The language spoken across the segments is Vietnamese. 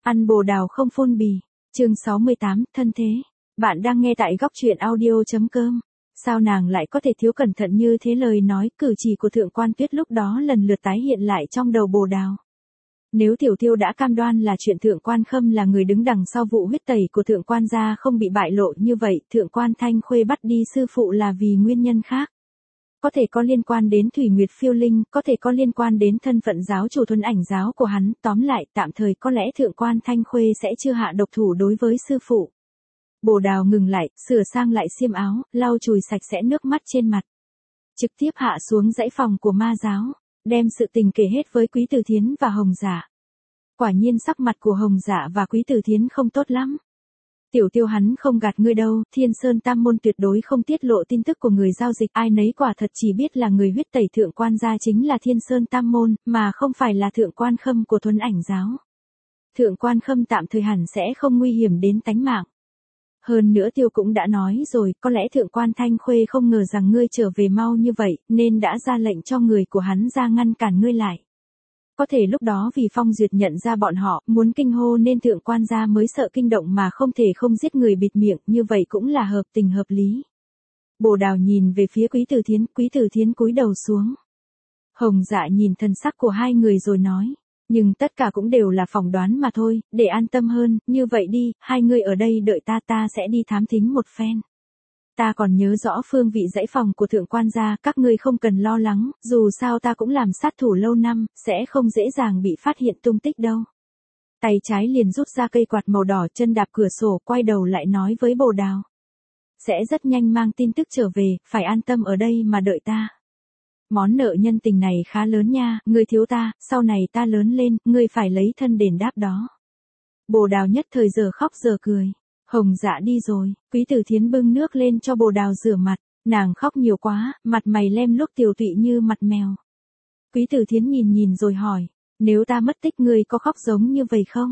Ăn bồ đào không phun bì. Chương 68, thân thế. Bạn đang nghe tại góc truyện audio.com. Sao nàng lại có thể thiếu cẩn thận như thế, lời nói cử chỉ của Thượng Quan Tuyết lúc đó lần lượt tái hiện lại trong đầu bồ đào. Nếu Tiểu Tiêu đã cam đoan là chuyện Thượng Quan Khâm là người đứng đằng sau vụ huyết tẩy của Thượng Quan gia không bị bại lộ như vậy, Thượng Quan Thanh Khuê bắt đi sư phụ là vì nguyên nhân khác. Có thể có liên quan đến Thủy Nguyệt Phiêu Linh, có thể có liên quan đến thân phận giáo chủ Thuần Ảnh giáo của hắn, tóm lại tạm thời có lẽ Thượng Quan Thanh Khuê sẽ chưa hạ độc thủ đối với sư phụ. Bồ đào ngừng lại, sửa sang lại xiêm áo, lau chùi sạch sẽ nước mắt trên mặt. Trực tiếp hạ xuống dãy phòng của ma giáo, đem sự tình kể hết với Quý Tử Thiến và Hồng Dạ. Quả nhiên sắc mặt của Hồng Dạ và Quý Tử Thiến không tốt lắm. Tiểu Tiêu hắn không gạt ngươi đâu, Thiên Sơn Tam môn tuyệt đối không tiết lộ tin tức của người giao dịch, ai nấy quả thật chỉ biết là người huyết tẩy Thượng Quan gia chính là Thiên Sơn Tam môn, mà không phải là Thượng Quan Khâm của Thuần Ảnh giáo. Thượng Quan Khâm tạm thời hẳn sẽ không nguy hiểm đến tánh mạng. Hơn nữa Tiêu cũng đã nói rồi, có lẽ Thượng Quan Thanh Khuê không ngờ rằng ngươi trở về mau như vậy, nên đã ra lệnh cho người của hắn ra ngăn cản ngươi lại. Có thể lúc đó vì Phong Duyệt nhận ra bọn họ muốn kinh hô nên Thượng Quan gia mới sợ kinh động mà không thể không giết người bịt miệng, như vậy cũng là hợp tình hợp lý. Bồ đào nhìn về phía Quý Tử Thiến cúi đầu xuống. Hồng Dạ nhìn thần sắc của hai người rồi nói, nhưng tất cả cũng đều là phỏng đoán mà thôi, để an tâm hơn, như vậy đi, hai người ở đây đợi ta sẽ đi thám thính một phen. Ta còn nhớ rõ phương vị dãy phòng của Thượng Quan gia, các ngươi không cần lo lắng, dù sao ta cũng làm sát thủ lâu năm, sẽ không dễ dàng bị phát hiện tung tích đâu. Tay trái liền rút ra cây quạt màu đỏ, chân đạp cửa sổ, quay đầu lại nói với bồ đào. Sẽ rất nhanh mang tin tức trở về, phải an tâm ở đây mà đợi ta. Món nợ nhân tình này khá lớn nha, ngươi thiếu ta, sau này ta lớn lên, ngươi phải lấy thân đền đáp đó. Bồ đào nhất thời giờ khóc giờ cười. Hồng Dạ đi rồi, Quý Tử Thiến bưng nước lên cho bồ đào rửa mặt, nàng khóc nhiều quá, mặt mày lem luốc tiều tụy như mặt mèo. Quý Tử Thiến nhìn rồi hỏi, nếu ta mất tích ngươi có khóc giống như vậy không?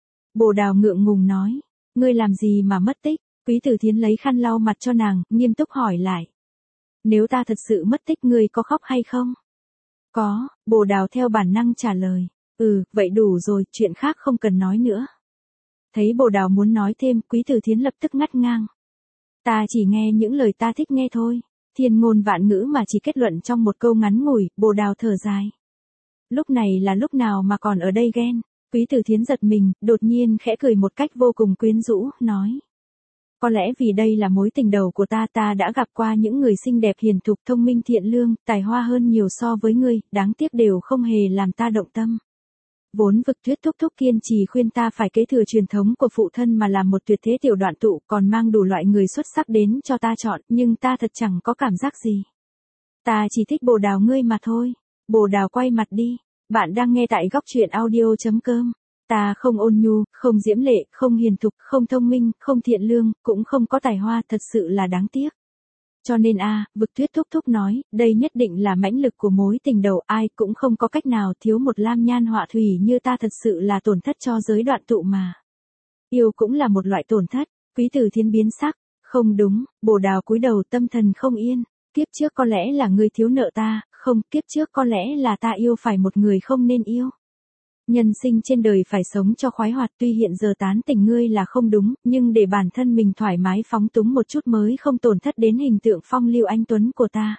Bồ đào ngượng ngùng nói, ngươi làm gì mà mất tích? Quý Tử Thiến lấy khăn lau mặt cho nàng, nghiêm túc hỏi lại. Nếu ta thật sự mất tích ngươi có khóc hay không? Có, bồ đào theo bản năng trả lời, vậy đủ rồi, chuyện khác không cần nói nữa. Thấy bồ đào muốn nói thêm, Quý Tử Thiến lập tức ngắt ngang. Ta chỉ nghe những lời ta thích nghe thôi. Thiên ngôn vạn ngữ mà chỉ kết luận trong một câu ngắn ngủi, bồ đào thở dài. Lúc này là lúc nào mà còn ở đây ghen? Quý Tử Thiến giật mình, đột nhiên khẽ cười một cách vô cùng quyến rũ, nói. Có lẽ vì đây là mối tình đầu của ta đã gặp qua những người xinh đẹp hiền thục thông minh thiện lương, tài hoa hơn nhiều so với ngươi, đáng tiếc đều không hề làm ta động tâm. Vốn Vực Tuyết thúc thúc kiên trì khuyên ta phải kế thừa truyền thống của phụ thân mà làm một tuyệt thế tiểu đoạn tụ, còn mang đủ loại người xuất sắc đến cho ta chọn, nhưng ta thật chẳng có cảm giác gì. Ta chỉ thích bồ đào ngươi mà thôi. Bồ đào quay mặt đi. Bạn đang nghe tại góc truyện audio.com. Ta không ôn nhu, không diễm lệ, không hiền thục, không thông minh, không thiện lương, cũng không có tài hoa, thật sự là đáng tiếc. Cho nên Vực Tuyết thúc thúc nói, đây nhất định là mãnh lực của mối tình đầu, ai cũng không có cách nào thiếu một lam nhan họa thủy như ta, thật sự là tổn thất cho giới đoạn tụ mà. Yêu cũng là một loại tổn thất. Quý Tử Thiến biến sắc, không đúng, bồ đào cúi đầu tâm thần không yên, kiếp trước có lẽ là ngươi thiếu nợ ta, không, kiếp trước có lẽ là ta yêu phải một người không nên yêu. Nhân sinh trên đời phải sống cho khoái hoạt, tuy hiện giờ tán tỉnh ngươi là không đúng, nhưng để bản thân mình thoải mái phóng túng một chút mới không tổn thất đến hình tượng phong lưu anh tuấn của ta.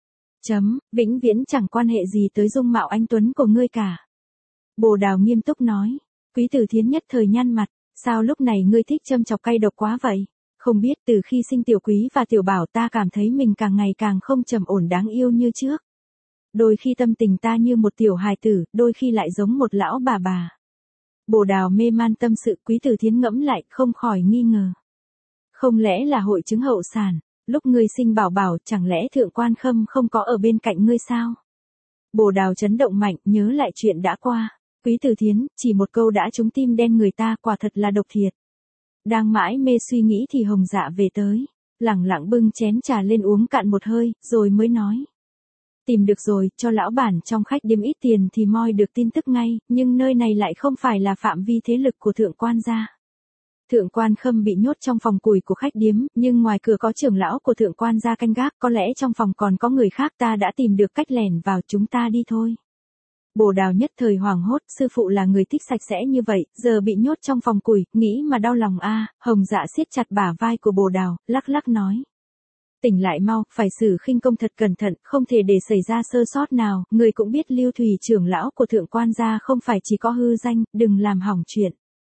Vĩnh viễn chẳng quan hệ gì tới dung mạo anh tuấn của ngươi cả. Bồ đào nghiêm túc nói. Quý Tử Thiến nhất thời nhăn mặt, sao lúc này ngươi thích châm chọc cay độc quá vậy? Không biết từ khi sinh Tiểu Quý và Tiểu Bảo ta cảm thấy mình càng ngày càng không trầm ổn đáng yêu như trước. Đôi khi tâm tình ta như một tiểu hài tử, đôi khi lại giống một lão bà. Bồ đào mê man tâm sự, Quý Tử Thiến ngẫm lại, không khỏi nghi ngờ. Không lẽ là hội chứng hậu sản, lúc ngươi sinh Bảo Bảo, chẳng lẽ Thượng Quan Khâm không có ở bên cạnh ngươi sao? Bồ đào chấn động mạnh, nhớ lại chuyện đã qua. Quý Tử Thiến, chỉ một câu đã trúng tim đen người ta, quả thật là độc thiệt. Đang mãi mê suy nghĩ thì Hồng Dạ về tới, lẳng lặng bưng chén trà lên uống cạn một hơi, rồi mới nói. Tìm được rồi, cho lão bản trong khách điếm ít tiền thì moi được tin tức ngay, nhưng nơi này lại không phải là phạm vi thế lực của Thượng Quan gia. Thượng Quan Khâm bị nhốt trong phòng củi của khách điếm, nhưng ngoài cửa có trưởng lão của Thượng Quan gia canh gác, có lẽ trong phòng còn có người khác, ta đã tìm được cách lẻn vào, chúng ta đi thôi. Bồ Đào nhất thời hoảng hốt, sư phụ là người thích sạch sẽ như vậy, giờ bị nhốt trong phòng củi, nghĩ mà đau lòng a. Hồng Dạ siết chặt bả vai của Bồ Đào, lắc lắc nói. Tỉnh lại mau, phải xử khinh công thật cẩn thận, không thể để xảy ra sơ sót nào, người cũng biết Lưu Thủy trưởng lão của thượng quan gia không phải chỉ có hư danh, đừng làm hỏng chuyện.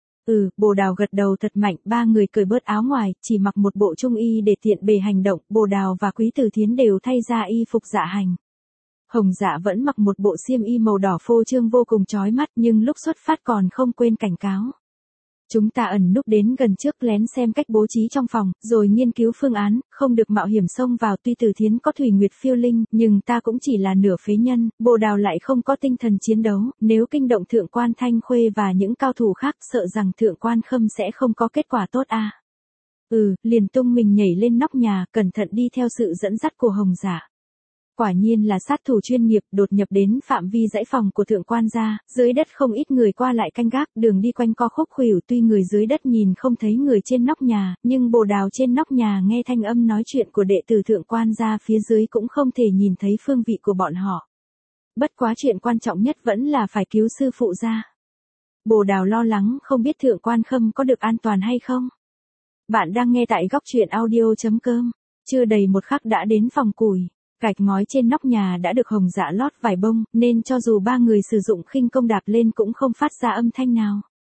Bồ Đào gật đầu thật mạnh, ba người cởi bớt áo ngoài, chỉ mặc một bộ trung y để tiện bề hành động, Bồ Đào và Quý Tử Thiến đều thay ra y phục dạ hành. Hồng Dạ vẫn mặc một bộ xiêm y màu đỏ phô trương vô cùng chói mắt nhưng lúc xuất phát còn không quên cảnh cáo. Chúng ta ẩn núp đến gần trước lén xem cách bố trí trong phòng, rồi nghiên cứu phương án, không được mạo hiểm xông vào. Tuy Tử Thiến có Thủy Nguyệt phiêu linh, nhưng ta cũng chỉ là nửa phế nhân, Bồ Đào lại không có tinh thần chiến đấu, nếu kinh động thượng quan Thanh Khuê và những cao thủ khác sợ rằng thượng quan Khâm sẽ không có kết quả tốt a. Liền tung mình nhảy lên nóc nhà, cẩn thận đi theo sự dẫn dắt của Hồng Dạ. Quả nhiên là sát thủ chuyên nghiệp, đột nhập đến phạm vi dãy phòng của thượng quan gia, dưới đất không ít người qua lại canh gác, đường đi quanh co khúc khuỷu, tuy người dưới đất nhìn không thấy người trên nóc nhà, nhưng Bồ Đào trên nóc nhà nghe thanh âm nói chuyện của đệ tử thượng quan gia phía dưới cũng không thể nhìn thấy phương vị của bọn họ. Bất quá chuyện quan trọng nhất vẫn là phải cứu sư phụ ra. Bồ Đào lo lắng không biết thượng quan Khâm có được an toàn hay không. Bạn đang nghe tại góc truyện audio.com. Chưa đầy một khắc đã đến phòng củi. Gạch ngói trên nóc nhà đã được Hồng Dạ lót vải bông, nên cho dù ba người sử dụng khinh công đạp lên cũng không phát ra âm thanh nào.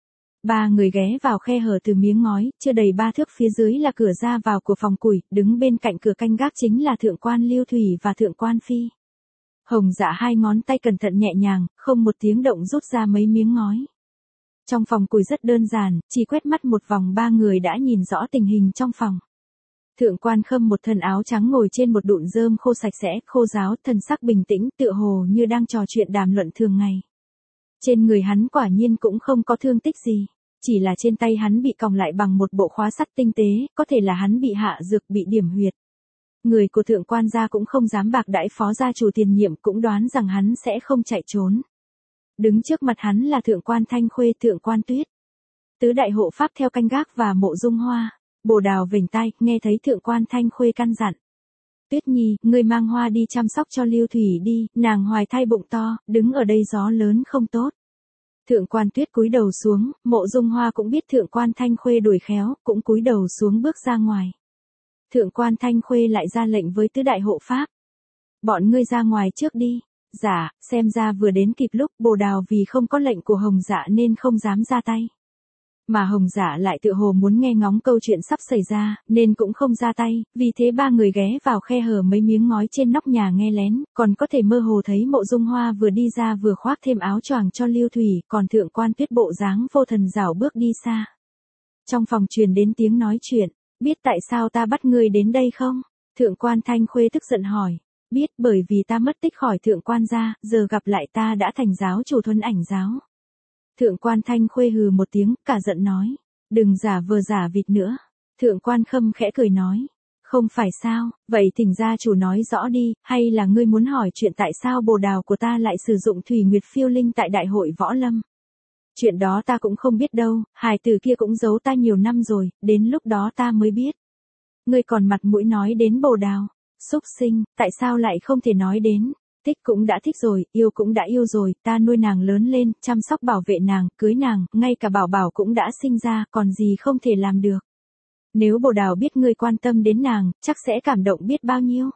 Ba người ghé vào khe hở từ miếng ngói, chưa đầy 3 thước phía dưới là cửa ra vào của phòng củi, đứng bên cạnh cửa canh gác chính là thượng quan Lưu Thủy và thượng quan Phi. Hồng Dạ hai ngón tay cẩn thận nhẹ nhàng, không một tiếng động rút ra mấy miếng ngói. Trong phòng củi rất đơn giản, chỉ quét mắt một vòng ba người đã nhìn rõ tình hình trong phòng. Thượng quan Khâm một thân áo trắng ngồi trên một đụn rơm khô sạch sẽ, khô ráo, thần sắc bình tĩnh, tựa hồ như đang trò chuyện đàm luận thường ngày. Trên người hắn quả nhiên cũng không có thương tích gì, chỉ là trên tay hắn bị còng lại bằng một bộ khóa sắt tinh tế, có thể là hắn bị hạ dược, bị điểm huyệt. Người của thượng quan gia cũng không dám bạc đãi phó gia chủ tiền nhiệm, cũng đoán rằng hắn sẽ không chạy trốn. Đứng trước mặt hắn là thượng quan Thanh Khuê, thượng quan Tuyết, tứ đại hộ pháp theo canh gác và Mộ Dung Hoa. Bồ Đào vểnh tai, nghe thấy thượng quan Thanh Khuê căn dặn. Tuyết Nhi, ngươi mang Hoa đi chăm sóc cho Lưu Thủy đi, nàng hoài thai bụng to, đứng ở đây gió lớn không tốt. Thượng quan Tuyết cúi đầu xuống, Mộ Dung Hoa cũng biết thượng quan Thanh Khuê đuổi khéo, cũng cúi đầu xuống bước ra ngoài. Thượng quan Thanh Khuê lại ra lệnh với tứ đại hộ pháp. Bọn ngươi ra ngoài trước đi. Dạ, xem ra vừa đến kịp lúc. Bồ Đào vì không có lệnh của Hồng Dạ nên không dám ra tay. Mà Hồng Dạ lại tựa hồ muốn nghe ngóng câu chuyện sắp xảy ra, nên cũng không ra tay, vì thế ba người ghé vào khe hở mấy miếng ngói trên nóc nhà nghe lén, còn có thể mơ hồ thấy Mộ Dung Hoa vừa đi ra vừa khoác thêm áo choàng cho Lưu Thủy, còn thượng quan Tuyết bộ dáng vô thần rảo bước đi xa. Trong phòng truyền đến tiếng nói chuyện, biết tại sao ta bắt ngươi đến đây không? Thượng quan Thanh Khuê tức giận hỏi. Biết, bởi vì ta mất tích khỏi thượng quan gia, giờ gặp lại ta đã thành giáo chủ Thuần Ảnh giáo. Thượng quan Thanh Khuê hừ một tiếng, cả giận nói. Đừng giả vờ giả vịt nữa. Thượng quan Khâm khẽ cười nói. Không phải sao, vậy thỉnh gia chủ nói rõ đi, hay là ngươi muốn hỏi chuyện tại sao Bồ Đào của ta lại sử dụng Thủy Nguyệt phiêu linh tại đại hội võ lâm? Chuyện đó ta cũng không biết đâu, hài tử kia cũng giấu ta nhiều năm rồi, đến lúc đó ta mới biết. Ngươi còn mặt mũi nói đến Bồ Đào. Xúc sinh, tại sao lại không thể nói đến? Thích cũng đã thích rồi, yêu cũng đã yêu rồi, ta nuôi nàng lớn lên, chăm sóc bảo vệ nàng, cưới nàng, ngay cả Bảo Bảo cũng đã sinh ra, còn gì không thể làm được. Nếu Bồ Đào biết ngươi quan tâm đến nàng, chắc sẽ cảm động biết bao nhiêu.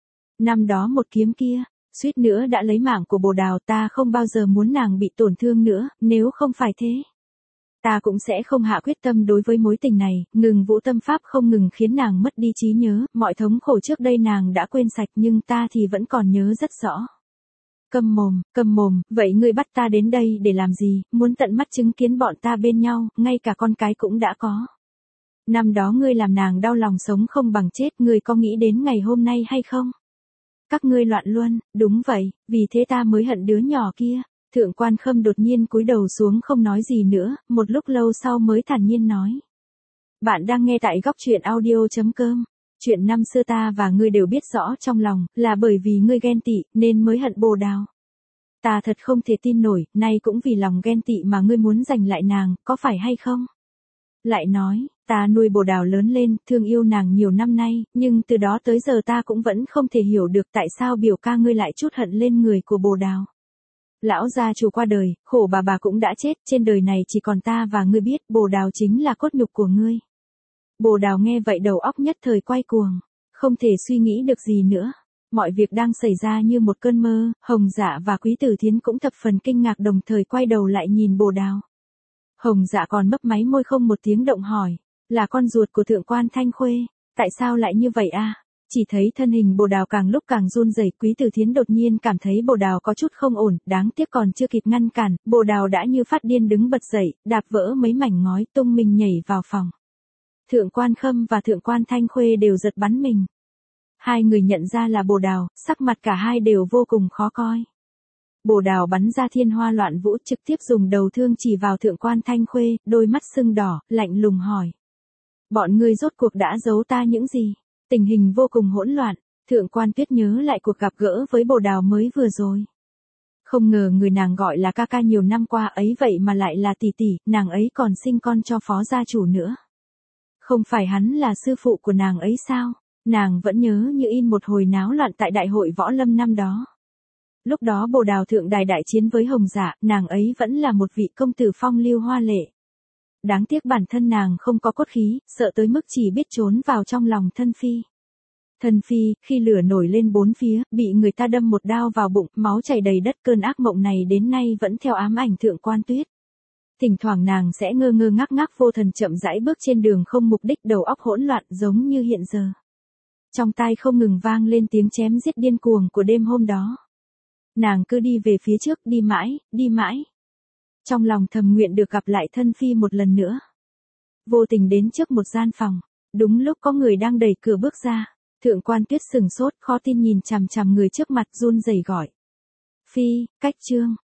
Năm đó một kiếm kia, suýt nữa đã lấy mạng của Bồ Đào, ta không bao giờ muốn nàng bị tổn thương nữa, nếu không phải thế. Ta cũng sẽ không hạ quyết tâm đối với mối tình này, ngừng vũ tâm pháp không ngừng khiến nàng mất đi trí nhớ, mọi thống khổ trước đây nàng đã quên sạch nhưng ta thì vẫn còn nhớ rất rõ. Câm mồm, vậy ngươi bắt ta đến đây để làm gì, muốn tận mắt chứng kiến bọn ta bên nhau, ngay cả con cái cũng đã có. Năm đó ngươi làm nàng đau lòng sống không bằng chết, ngươi có nghĩ đến ngày hôm nay hay không? Các ngươi loạn luôn, đúng vậy, vì thế ta mới hận đứa nhỏ kia. Thượng quan Khâm đột nhiên cúi đầu xuống không nói gì nữa, một lúc lâu sau mới thản nhiên nói. Bạn đang nghe tại góc truyện audio.com. Chuyện năm xưa ta và ngươi đều biết rõ trong lòng, là bởi vì ngươi ghen tị, nên mới hận Bồ Đào. Ta thật không thể tin nổi, nay cũng vì lòng ghen tị mà ngươi muốn giành lại nàng, có phải hay không? Lại nói, ta nuôi Bồ Đào lớn lên, thương yêu nàng nhiều năm nay, nhưng từ đó tới giờ ta cũng vẫn không thể hiểu được tại sao biểu ca ngươi lại trút hận lên người của Bồ Đào. Lão gia chủ qua đời, khổ bà cũng đã chết, trên đời này chỉ còn ta và ngươi biết, Bồ Đào chính là cốt nhục của ngươi. Bồ Đào nghe vậy đầu óc nhất thời quay cuồng, không thể suy nghĩ được gì nữa. Mọi việc đang xảy ra như một cơn mơ, Hồng Dạ và Quý Tử Thiến cũng thập phần kinh ngạc đồng thời quay đầu lại nhìn Bồ Đào. Hồng Dạ còn mấp máy môi không một tiếng động hỏi, là con ruột của thượng quan Thanh Khuê, tại sao lại như vậy a? Chỉ thấy thân hình Bồ Đào càng lúc càng run rẩy, Quý Tử Thiến đột nhiên cảm thấy Bồ Đào có chút không ổn, đáng tiếc còn chưa kịp ngăn cản, Bồ Đào đã như phát điên đứng bật dậy, đạp vỡ mấy mảnh ngói, tung mình nhảy vào phòng. Thượng quan Khâm và thượng quan Thanh Khuê đều giật bắn mình. Hai người nhận ra là Bồ Đào, sắc mặt cả hai đều vô cùng khó coi. Bồ Đào bắn ra thiên hoa loạn vũ, trực tiếp dùng đầu thương chỉ vào thượng quan Thanh Khuê, đôi mắt sưng đỏ, lạnh lùng hỏi. Bọn ngươi rốt cuộc đã giấu ta những gì? Tình hình vô cùng hỗn loạn, thượng quan Tuyết nhớ lại cuộc gặp gỡ với Bồ Đào mới vừa rồi. Không ngờ người nàng gọi là ca ca nhiều năm qua ấy vậy mà lại là tỷ tỷ, nàng ấy còn sinh con cho phó gia chủ nữa. Không phải hắn là sư phụ của nàng ấy sao? Nàng vẫn nhớ như in một hồi náo loạn tại đại hội võ lâm năm đó. Lúc đó Bồ Đào thượng đài đại chiến với Hồng Dạ, nàng ấy vẫn là một vị công tử phong lưu hoa lệ. Đáng tiếc bản thân nàng không có cốt khí, sợ tới mức chỉ biết trốn vào trong lòng thân phi. Thân phi, khi lửa nổi lên bốn phía, bị người ta đâm một đao vào bụng, máu chảy đầy đất, cơn ác mộng này đến nay vẫn theo ám ảnh thượng quan Tuyết. Thỉnh thoảng nàng sẽ ngơ ngơ ngác ngác vô thần chậm rãi bước trên đường không mục đích, đầu óc hỗn loạn giống như hiện giờ. Trong tai không ngừng vang lên tiếng chém giết điên cuồng của đêm hôm đó. Nàng cứ đi về phía trước, đi mãi, đi mãi. Trong lòng thầm nguyện được gặp lại thân phi một lần nữa. Vô tình đến trước một gian phòng, đúng lúc có người đang đẩy cửa bước ra. Thượng quan Tuyết sừng sốt, khó tin nhìn chằm chằm người trước mặt, run rẩy gọi. Phi, Cách Trương.